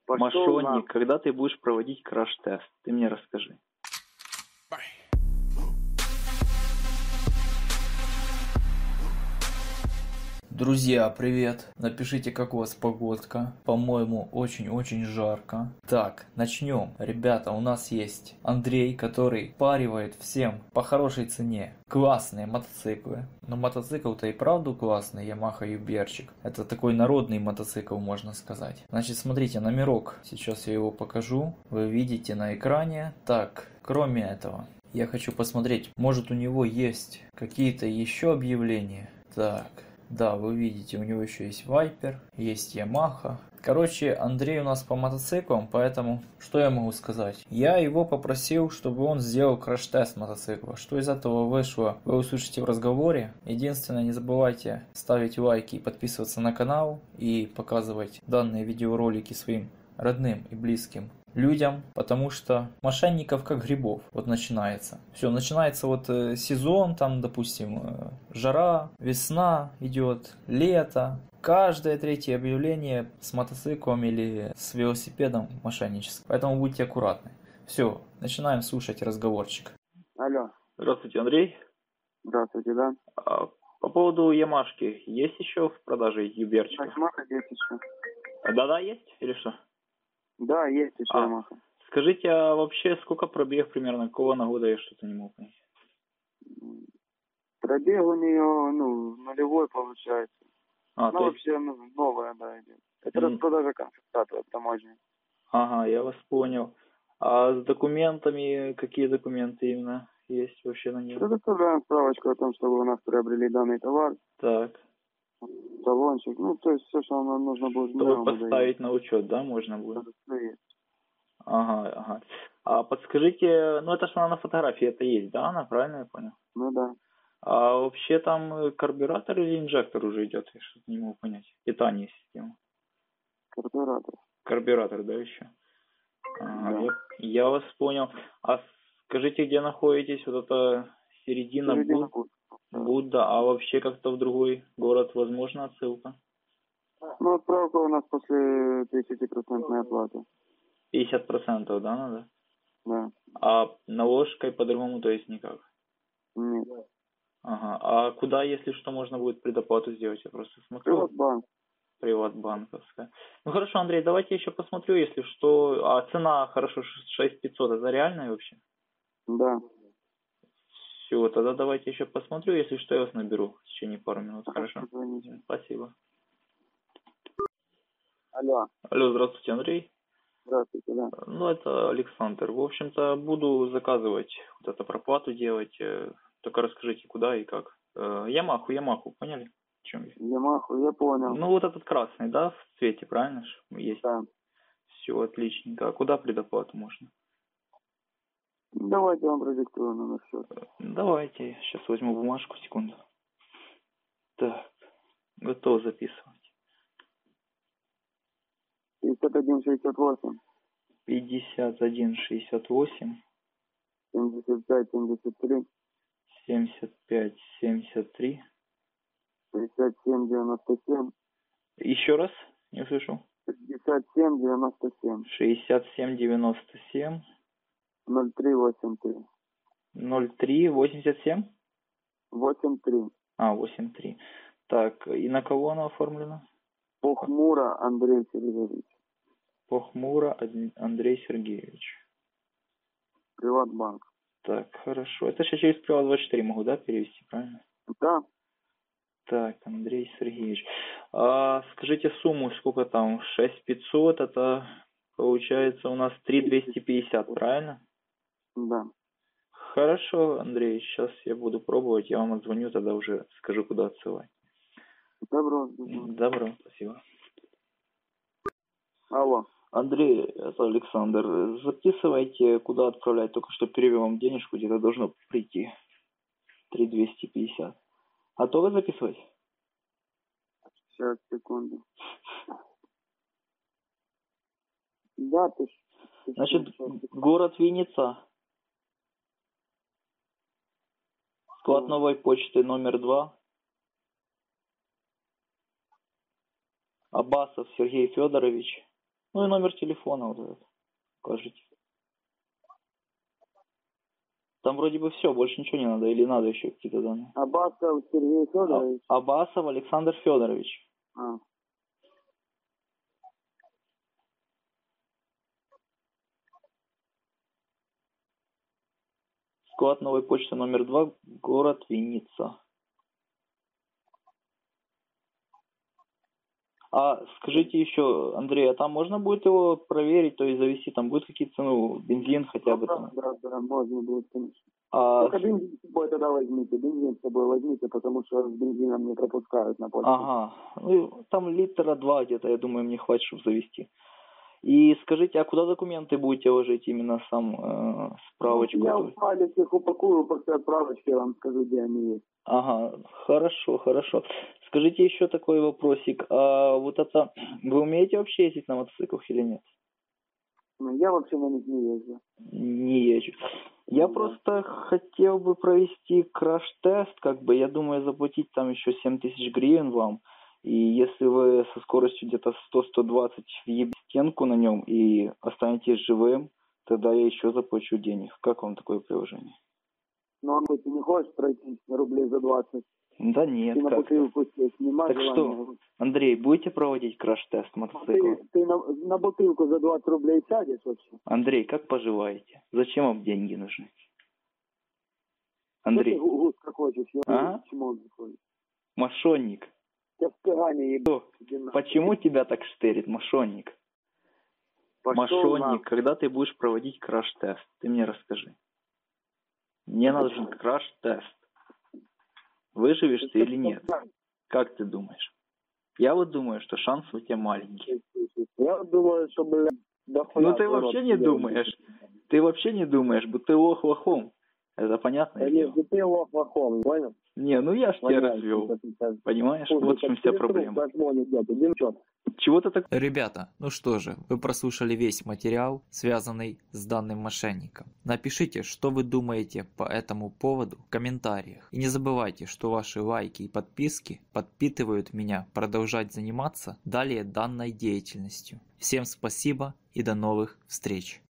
Пошел Мошенник, когда ты будешь проводить краш-тест? Ты мне расскажи. Друзья, привет! Напишите, как у вас погодка. По-моему, очень-очень жарко. Так, начнем. Ребята, у нас есть Андрей, который паривает всем по хорошей цене классные мотоциклы. Но мотоцикл-то и правду классный, Yamaha Юберчик. Это такой народный мотоцикл, можно сказать. Значит, смотрите, номерок. Сейчас я его покажу. Вы видите на экране. Так, кроме этого, я хочу посмотреть, может у него есть какие-то еще объявления. Так. Да, вы видите, у него еще есть Viper, есть Yamaha. Короче, Андрей у нас по мотоциклам, поэтому что я могу сказать? Я его попросил, чтобы он сделал краш-тест мотоцикла. Что из этого вышло, вы услышите в разговоре. Единственное, не забывайте ставить лайки и подписываться на канал и показывать данные видеоролики своим родным и близким людям, потому что мошенников как грибов вот начинается. Все, начинается вот сезон, там, допустим, жара, весна идет, лето. Каждое третье объявление с мотоциклом или с велосипедом мошенническое. Поэтому будьте аккуратны. Все, начинаем слушать разговорчик. Алло. Здравствуйте, Андрей. Здравствуйте, да. По поводу Ямашки, есть еще в продаже Юберчика? Yamaha есть еще. Да-да, есть или что? Да, есть еще Yamaha. Скажите, а вообще сколько пробег примерно, какого она года, я что-то не могу понять? Пробег у нее, нулевой получается. Есть... вообще, новая, да, идет. Это распродажа концентрата от таможни. Ага, я вас понял. А с документами, какие документы именно есть вообще на нее? Предоставляем справочку о том, что вы у нас приобрели данный товар. Так. Талончик, то есть все, что нам нужно будет. Чтобы поставить на учет, да, можно будет? Ага. А подскажите, это же она на фотографии, это есть, да, она, правильно я понял? Ну да. А вообще там карбюратор или инжектор уже идет? Я что-то не могу понять. Питание системы. Карбюратор, да, еще? Ага, да. Я вас понял. А скажите, где находитесь? Вот это середина Буд, да. А вообще как-то в другой город возможна отсылка? Отправка у нас после 50% оплаты. 50%, да, надо? Да. А наложкой по-другому, то есть никак? Нет. Ага. А куда, если что, можно будет предоплату сделать? Я просто смотрю. Приватбанк. Приватбанковская. Хорошо, Андрей, давайте еще посмотрю, если что. А цена, хорошо, 6500, это реальная вообще? Да. Все, тогда давайте еще посмотрю, если что, я вас наберу в течение пару минут. Хорошо? Спасибо. Алло. Алло, здравствуйте, Андрей. Здравствуйте, да. Это Александр. В общем-то, буду заказывать вот эту проплату делать. Только расскажите, куда и как. Ямаху, поняли? В чем я? Ямаху, я понял. Вот этот красный, да, в цвете, правильно же? Есть. Да. Все, отличненько. А куда предоплату можно? Давайте я вам продиктую номер счета. Давайте, сейчас возьму бумажку, секунду. Так, готов записывать. 5168. 5168. 7573. 7573. 6797. Еще раз, не услышал. 6797. 6797. 0383. 0387? 83. 83. Так, и на кого она оформлена? Похмуро Андрей Сергеевич. Похмуро Андрей Сергеевич. Приватбанк. Так, хорошо. Это сейчас через Приват24 могу, да, перевести, правильно? Да. Так, Андрей Сергеевич. А скажите сумму, сколько там? 6500, это получается у нас 3250, правильно? Да. Хорошо, Андрей, сейчас я буду пробовать, я вам отзвоню, тогда уже скажу, куда отсылать. Добро. Добро, спасибо. Алло. Андрей, это Александр. Записывайте, куда отправлять, только что перевел вам денежку, где-то должно прийти. 3250. Готовы записывать? Сейчас, секунду. Да, ты. Значит, город Винница. Склад новой почты номер 2. Абасов Сергей Федорович. Ну и номер телефона вот этот. Укажите. Там вроде бы все, больше ничего не надо, или надо еще какие-то данные? Абасов Сергей Федорович. Абасов Александр Федорович. Склад Новой почты номер 2, город Винница. А скажите еще, Андрей, а там можно будет его проверить, то есть завести, там будет какие-то, ну, бензин хотя бы там? Да, можно будет, конечно. Только бензин с собой тогда возьмите, бензин с собой возьмите, потому что с бензином не пропускают на почту. Ага, ну, там литра 2 где-то, я думаю, мне хватит, чтобы завести. И скажите, а куда документы будете ложить, именно сам справочку? Я в палец их упакую, после отправочки я вам скажу, где они есть. Ага, хорошо, хорошо. Скажите еще такой вопросик. А вот это, вы умеете вообще ездить на мотоциклах или нет? Ну, я вообще на них не езжу. Не езжу. Я просто хотел бы провести краш-тест, как бы, я думаю, заплатить там еще 7000 гривен вам. И если вы со скоростью где-то 100-120 въебете стенку на нем и останетесь живым, тогда я еще заплачу денег. Как вам такое приложение? Ну, а ты не хочешь пройти рублей за 20? Да нет, ты на бутылку снимаешь. Так что, Андрей, будете проводить краш-тест мотоцикла? Ты на бутылку за 20 рублей сядешь вообще? Андрей, как поживаете? Зачем вам деньги нужны? Андрей. Ты густо хочешь, я Мошенник. Я в Кагане ебу. Почему тебя так штырит, мошенник? Мошенник, когда ты будешь проводить краш-тест? Ты мне расскажи. Мне нужен краш-тест. Выживешь ты или нет? Как ты думаешь? Я вот думаю, что шансы у тебя маленькие. Я думаю, что, блядь, ну ты вообще не думаешь. Ты вообще не думаешь, будто ты лох лохом. Это понятно? Да нет, ты лох лохом, понял? Не, ну я ж тебя развел. Понимаешь? Вот в чем вся проблема. Чего ты так... Ребята, ну что же, вы прослушали весь материал, связанный с данным мошенником. Напишите, что вы думаете по этому поводу в комментариях. И не забывайте, что ваши лайки и подписки подпитывают меня продолжать заниматься далее данной деятельностью. Всем спасибо и до новых встреч.